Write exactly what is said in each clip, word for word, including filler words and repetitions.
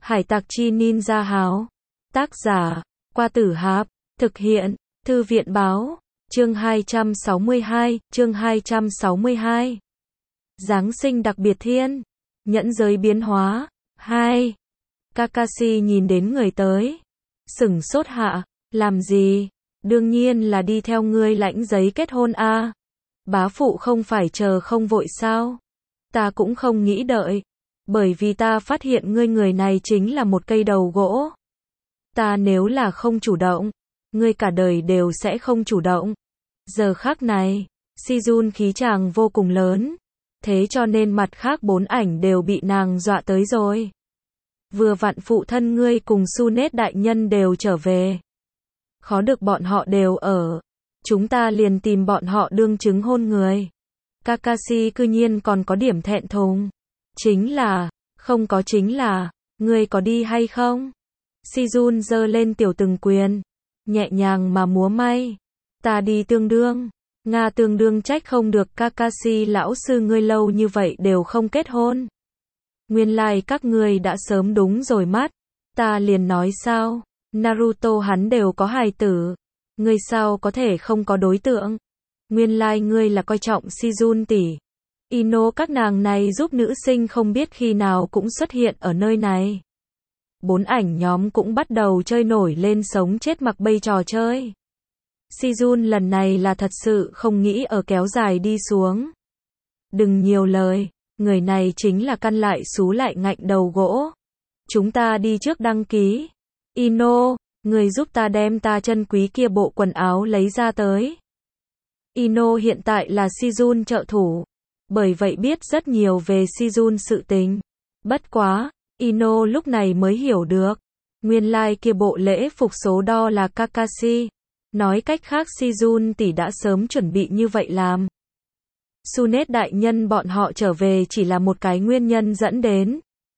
Hải tặc chi ninja háo. Tác giả, Qua Tử Hạp. Thực hiện, Thư viện báo. Chương hai trăm sáu mươi hai, chương hai trăm sáu mươi hai. Giáng sinh đặc biệt thiên. Nhẫn giới biến hóa. hai. Kakashi nhìn đến người tới. Sửng sốt hạ. Làm gì? Đương nhiên là đi theo ngươi lãnh giấy kết hôn a. À. Bá phụ không phải chờ không vội sao? Ta cũng không nghĩ đợi. Bởi vì ta phát hiện ngươi người này chính là một cây đầu gỗ. Ta nếu là không chủ động, ngươi cả đời đều sẽ không chủ động. Giờ khắc này, Sejun khí chàng vô cùng lớn. Thế cho nên mặt khác bốn ảnh đều bị nàng dọa tới rồi. Vừa vặn phụ thân ngươi cùng Tsunade đại nhân đều trở về. Khó được bọn họ đều ở. Chúng ta liền tìm bọn họ đương chứng hôn người. Kakashi cư nhiên còn có điểm thẹn thùng. Chính là, không có chính là, ngươi có đi hay không? Sejun giơ lên tiểu từng quyền, nhẹ nhàng mà múa may. Ta đi tương đương. Nga tương đương trách không được Kakashi lão sư ngươi lâu như vậy đều không kết hôn. Nguyên lai like các ngươi đã sớm đúng rồi mắt. Ta liền nói sao, Naruto hắn đều có hài tử. Ngươi sao có thể không có đối tượng? Nguyên lai like ngươi là coi trọng Sejun tỷ. Ino các nàng này giúp nữ sinh không biết khi nào cũng xuất hiện ở nơi này. Bốn ảnh nhóm cũng bắt đầu chơi nổi lên sống chết mặc bay trò chơi. Sejun lần này là thật sự không nghĩ ở kéo dài đi xuống. Đừng nhiều lời, người này chính là căn lại xú lại ngạnh đầu gỗ. Chúng ta đi trước đăng ký. Ino, người giúp ta đem ta chân quý kia bộ quần áo lấy ra tới. Ino hiện tại là Sejun trợ thủ. Bởi vậy biết rất nhiều về Sejun sự tình. Bất quá, Ino lúc này mới hiểu được. Nguyên lai like kia bộ lễ phục số đo là Kakashi. Nói cách khác Sejun tỷ đã sớm chuẩn bị như vậy làm. Tsunade đại nhân bọn họ trở về chỉ là một cái nguyên nhân dẫn đến.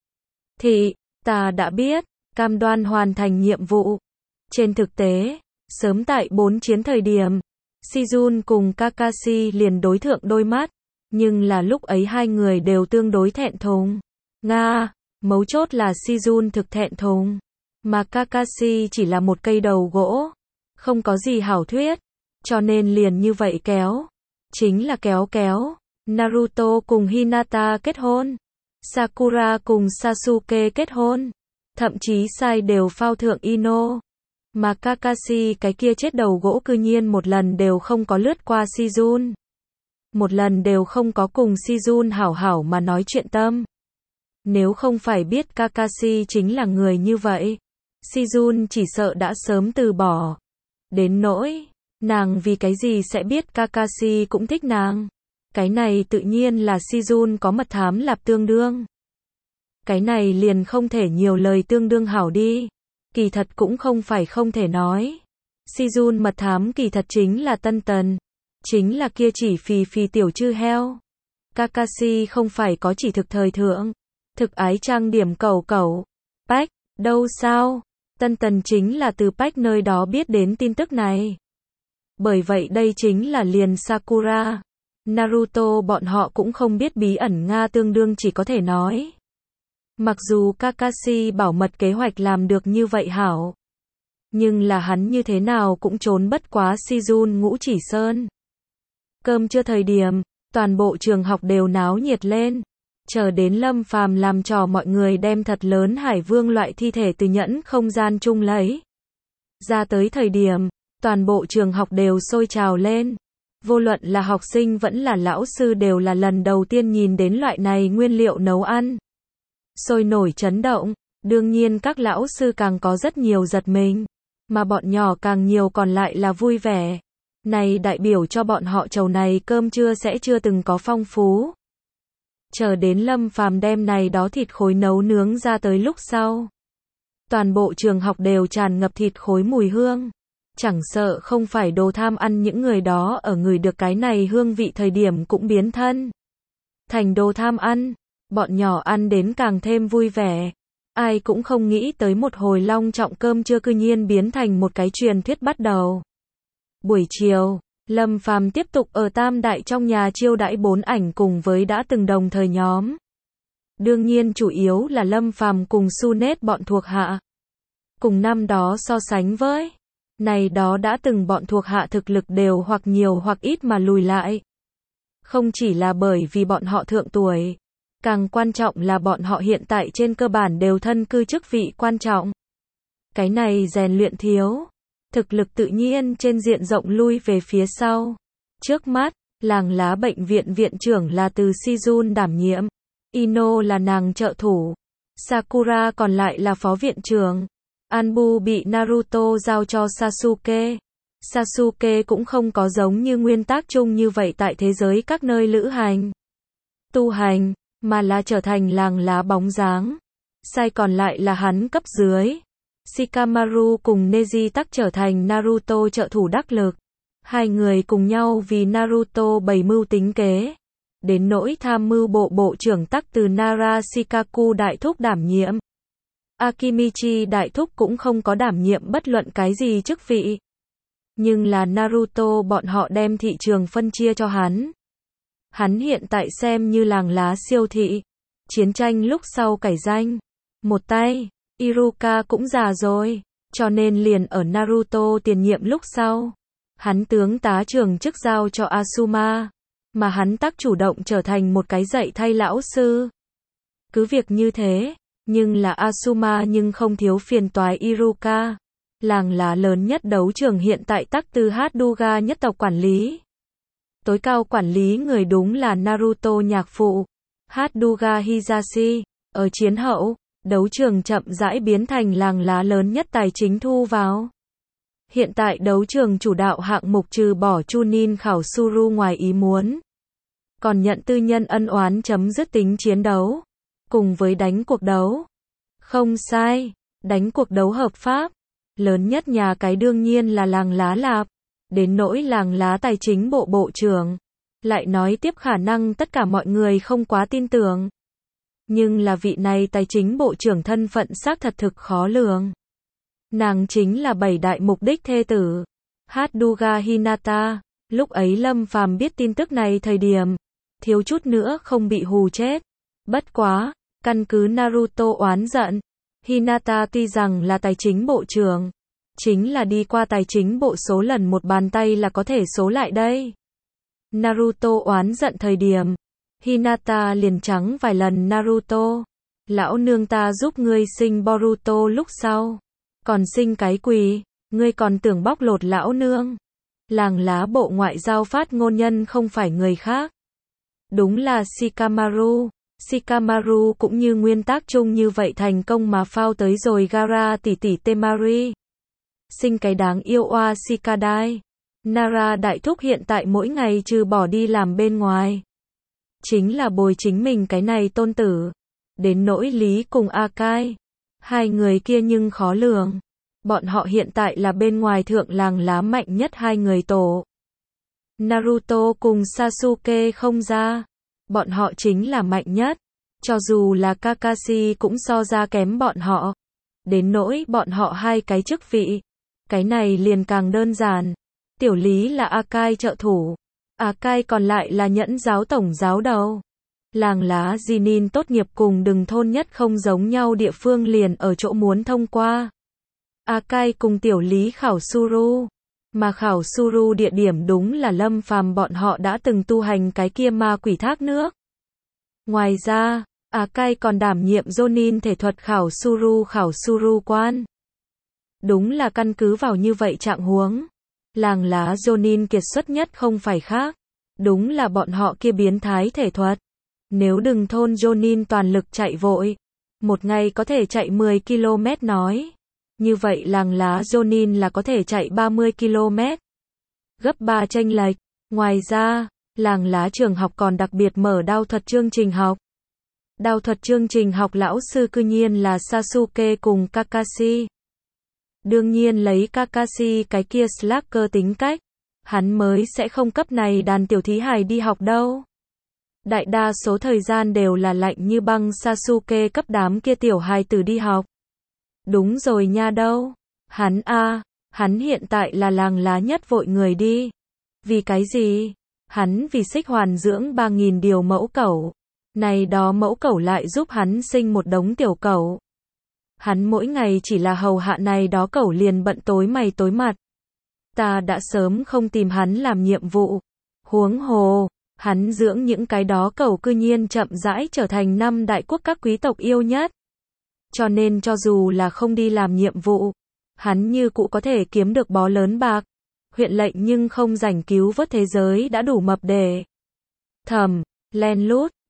Thì, ta đã biết, cam đoan hoàn thành nhiệm vụ. Trên thực tế, sớm tại bốn chiến thời điểm, Sejun cùng Kakashi liền đối thượng đôi mắt. Nhưng là lúc ấy hai người đều tương đối thẹn thùng. Nga, mấu chốt là Sejun thực thẹn thùng. Mà Kakashi chỉ là một cây đầu gỗ. Không có gì hảo thuyết. Cho nên liền như vậy kéo. Chính là kéo kéo. Naruto cùng Hinata kết hôn. Sakura cùng Sasuke kết hôn. Thậm chí sai đều phao thượng Ino. Mà Kakashi cái kia chết đầu gỗ cư nhiên một lần đều không có lướt qua Sejun. Một lần đều không có cùng Sejun hảo hảo mà nói chuyện tâm. Nếu không phải biết Kakashi chính là người như vậy, Sejun chỉ sợ đã sớm từ bỏ. Đến nỗi, nàng vì cái gì sẽ biết Kakashi cũng thích nàng. Cái này tự nhiên là Sejun có mật thám lạp tương đương. Cái này liền không thể nhiều lời tương đương hảo đi. Kỳ thật cũng không phải không thể nói. Sejun mật thám kỳ thật chính là Tân Tần. Chính là kia chỉ phì phì tiểu chư heo. Kakashi không phải có chỉ thực thời thượng. Thực ái trang điểm cẩu cẩu. Pách, đâu sao? Tân Tần chính là từ Pách nơi đó biết đến tin tức này. Bởi vậy đây chính là liền Sakura. Naruto bọn họ cũng không biết bí ẩn Nga tương đương chỉ có thể nói. Mặc dù Kakashi bảo mật kế hoạch làm được như vậy hảo. Nhưng là hắn như thế nào cũng trốn bất quá Sejun ngũ chỉ sơn. Cơm trưa thời điểm, toàn bộ trường học đều náo nhiệt lên. Chờ đến Lâm Phàm làm trò mọi người đem thật lớn hải vương loại thi thể từ nhẫn không gian chung lấy. Ra tới thời điểm, toàn bộ trường học đều sôi trào lên. Vô luận là học sinh vẫn là lão sư đều là lần đầu tiên nhìn đến loại này nguyên liệu nấu ăn. Sôi nổi chấn động, đương nhiên các lão sư càng có rất nhiều giật mình. Mà bọn nhỏ càng nhiều còn lại là vui vẻ. Này đại biểu cho bọn họ chầu này cơm trưa sẽ chưa từng có phong phú. Chờ đến Lâm Phàm đem này đó thịt khối nấu nướng ra tới lúc sau. Toàn bộ trường học đều tràn ngập thịt khối mùi hương. Chẳng sợ không phải đồ tham ăn những người đó ở người được cái này hương vị thời điểm cũng biến thân. Thành đồ tham ăn, bọn nhỏ ăn đến càng thêm vui vẻ. Ai cũng không nghĩ tới một hồi long trọng cơm trưa cư nhiên biến thành một cái truyền thuyết bắt đầu. Buổi chiều, Lâm Phàm tiếp tục ở Tam Đại trong nhà chiêu đãi bốn ảnh cùng với đã từng đồng thời nhóm. Đương nhiên chủ yếu là Lâm Phàm cùng Sunet bọn thuộc hạ. Cùng năm đó so sánh với, này đó đã từng bọn thuộc hạ thực lực đều hoặc nhiều hoặc ít mà lùi lại. Không chỉ là bởi vì bọn họ thượng tuổi, càng quan trọng là bọn họ hiện tại trên cơ bản đều thân cư chức vị quan trọng. Cái này rèn luyện thiếu, thực lực tự nhiên trên diện rộng lui về phía sau. Trước mắt, làng lá bệnh viện viện trưởng là từ Sejun đảm nhiệm, Ino là nàng trợ thủ, Sakura còn lại là phó viện trưởng. Anbu bị Naruto giao cho Sasuke. Sasuke cũng không có giống như nguyên tắc chung như vậy tại thế giới các nơi lữ hành, tu hành, mà là trở thành làng lá bóng dáng. Sai còn lại là hắn cấp dưới. Shikamaru cùng Neji tắc trở thành Naruto trợ thủ đắc lực. Hai người cùng nhau vì Naruto bày mưu tính kế. Đến nỗi tham mưu bộ bộ trưởng tắc từ Nara Shikaku đại thúc đảm nhiệm. Akimichi đại thúc cũng không có đảm nhiệm bất luận cái gì chức vị. Nhưng là Naruto bọn họ đem thị trường phân chia cho hắn. Hắn hiện tại xem như làng lá siêu thị. Chiến tranh lúc sau cải danh. Một tay, Iruka cũng già rồi, cho nên liền ở Naruto tiền nhiệm lúc sau. Hắn tướng tá trưởng chức giao cho Asuma, mà hắn tác chủ động trở thành một cái dạy thay lão sư. Cứ việc như thế, nhưng là Asuma nhưng không thiếu phiền toái Iruka. Làng lá lớn nhất đấu trường hiện tại tắc từ Hatsuga nhất tộc quản lý. Tối cao quản lý người đúng là Naruto nhạc phụ, Hatsuga Hisashi. Ở chiến hậu, đấu trường chậm rãi biến thành làng lá lớn nhất tài chính thu vào. Hiện tại đấu trường chủ đạo hạng mục trừ bỏ Chunin khảo Suru ngoài ý muốn. Còn nhận tư nhân ân oán chấm dứt tính chiến đấu. Cùng với đánh cuộc đấu. Không sai, đánh cuộc đấu hợp pháp. Lớn nhất nhà cái đương nhiên là làng lá lạp. Đến nỗi làng lá tài chính bộ bộ trưởng. Lại nói tiếp khả năng tất cả mọi người không quá tin tưởng. Nhưng là vị này tài chính bộ trưởng thân phận xác thật thực khó lường. Nàng chính là bảy đại mục đích thê tử. Hatsuga Hinata. Lúc ấy Lâm Phàm biết tin tức này thời điểm. Thiếu chút nữa không bị hù chết. Bất quá, căn cứ Naruto oán giận. Hinata tuy rằng là tài chính bộ trưởng. Chính là đi qua tài chính bộ số lần một bàn tay là có thể số lại đây. Naruto oán giận thời điểm. Hinata liền trắng vài lần Naruto. Lão nương ta giúp ngươi sinh Boruto lúc sau. Còn sinh cái quỷ, ngươi còn tưởng bóc lột lão nương. Làng lá bộ ngoại giao phát ngôn nhân không phải người khác. Đúng là Shikamaru. Shikamaru cũng như nguyên tắc chung như vậy thành công mà phao tới rồi Gaara tỷ tỷ Temari. Sinh cái đáng yêu oa Shikadai. Nara đại thúc hiện tại mỗi ngày trừ bỏ đi làm bên ngoài. Chính là bồi chính mình cái này tôn tử. Đến nỗi Lý cùng Akai. Hai người kia nhưng khó lường. Bọn họ hiện tại là bên ngoài thượng làng lá mạnh nhất hai người tổ. Naruto cùng Sasuke không ra. Bọn họ chính là mạnh nhất. Cho dù là Kakashi cũng so ra kém bọn họ. Đến nỗi bọn họ hai cái chức vị. Cái này liền càng đơn giản. Tiểu Lý là Akai trợ thủ. Akai còn lại là nhẫn giáo tổng giáo đầu. Làng lá Jinin tốt nghiệp cùng đừng thôn nhất không giống nhau địa phương liền ở chỗ muốn thông qua. Akai cùng Tiểu Lý khảo Suru. Mà khảo Suru địa điểm đúng là Lâm Phàm bọn họ đã từng tu hành cái kia ma quỷ thác nước. Ngoài ra, Akai còn đảm nhiệm Jonin thể thuật khảo Suru khảo Suru quan. Đúng là căn cứ vào như vậy trạng huống. Làng lá Jonin kiệt xuất nhất không phải khác. Đúng là bọn họ kia biến thái thể thuật. Nếu đừng thôn Jonin toàn lực chạy vội. Một ngày có thể chạy mười ki lô mét nói. Như vậy làng lá Jonin là có thể chạy ba mươi ki lô mét. Gấp ba chênh lệch. Ngoài ra, làng lá trường học còn đặc biệt mở đao thuật chương trình học. Đao thuật chương trình học lão sư cư nhiên là Sasuke cùng Kakashi. Đương nhiên lấy Kakashi cái kia slacker tính cách, hắn mới sẽ không cấp này đàn tiểu thí hài đi học đâu. Đại đa số thời gian đều là lạnh như băng Sasuke cấp đám kia tiểu hài tử đi học. Đúng rồi nha đâu. Hắn a, à, hắn hiện tại là làng lá nhất vội người đi. Vì cái gì? Hắn vì xích hoàn dưỡng ba nghìn điều mẫu cẩu. Này đó mẫu cẩu lại giúp hắn sinh một đống tiểu cẩu. Hắn mỗi ngày chỉ là hầu hạ này đó cẩu liền bận tối mày tối mặt. Ta đã sớm không tìm hắn làm nhiệm vụ. Huống hồ, hắn dưỡng những cái đó cẩu cư nhiên chậm rãi trở thành năm đại quốc các quý tộc yêu nhất. Cho nên cho dù là không đi làm nhiệm vụ, hắn như cũ có thể kiếm được bó lớn bạc. Huyện lệnh nhưng không rảnh cứu vớt thế giới đã đủ mập để thầm, len lút,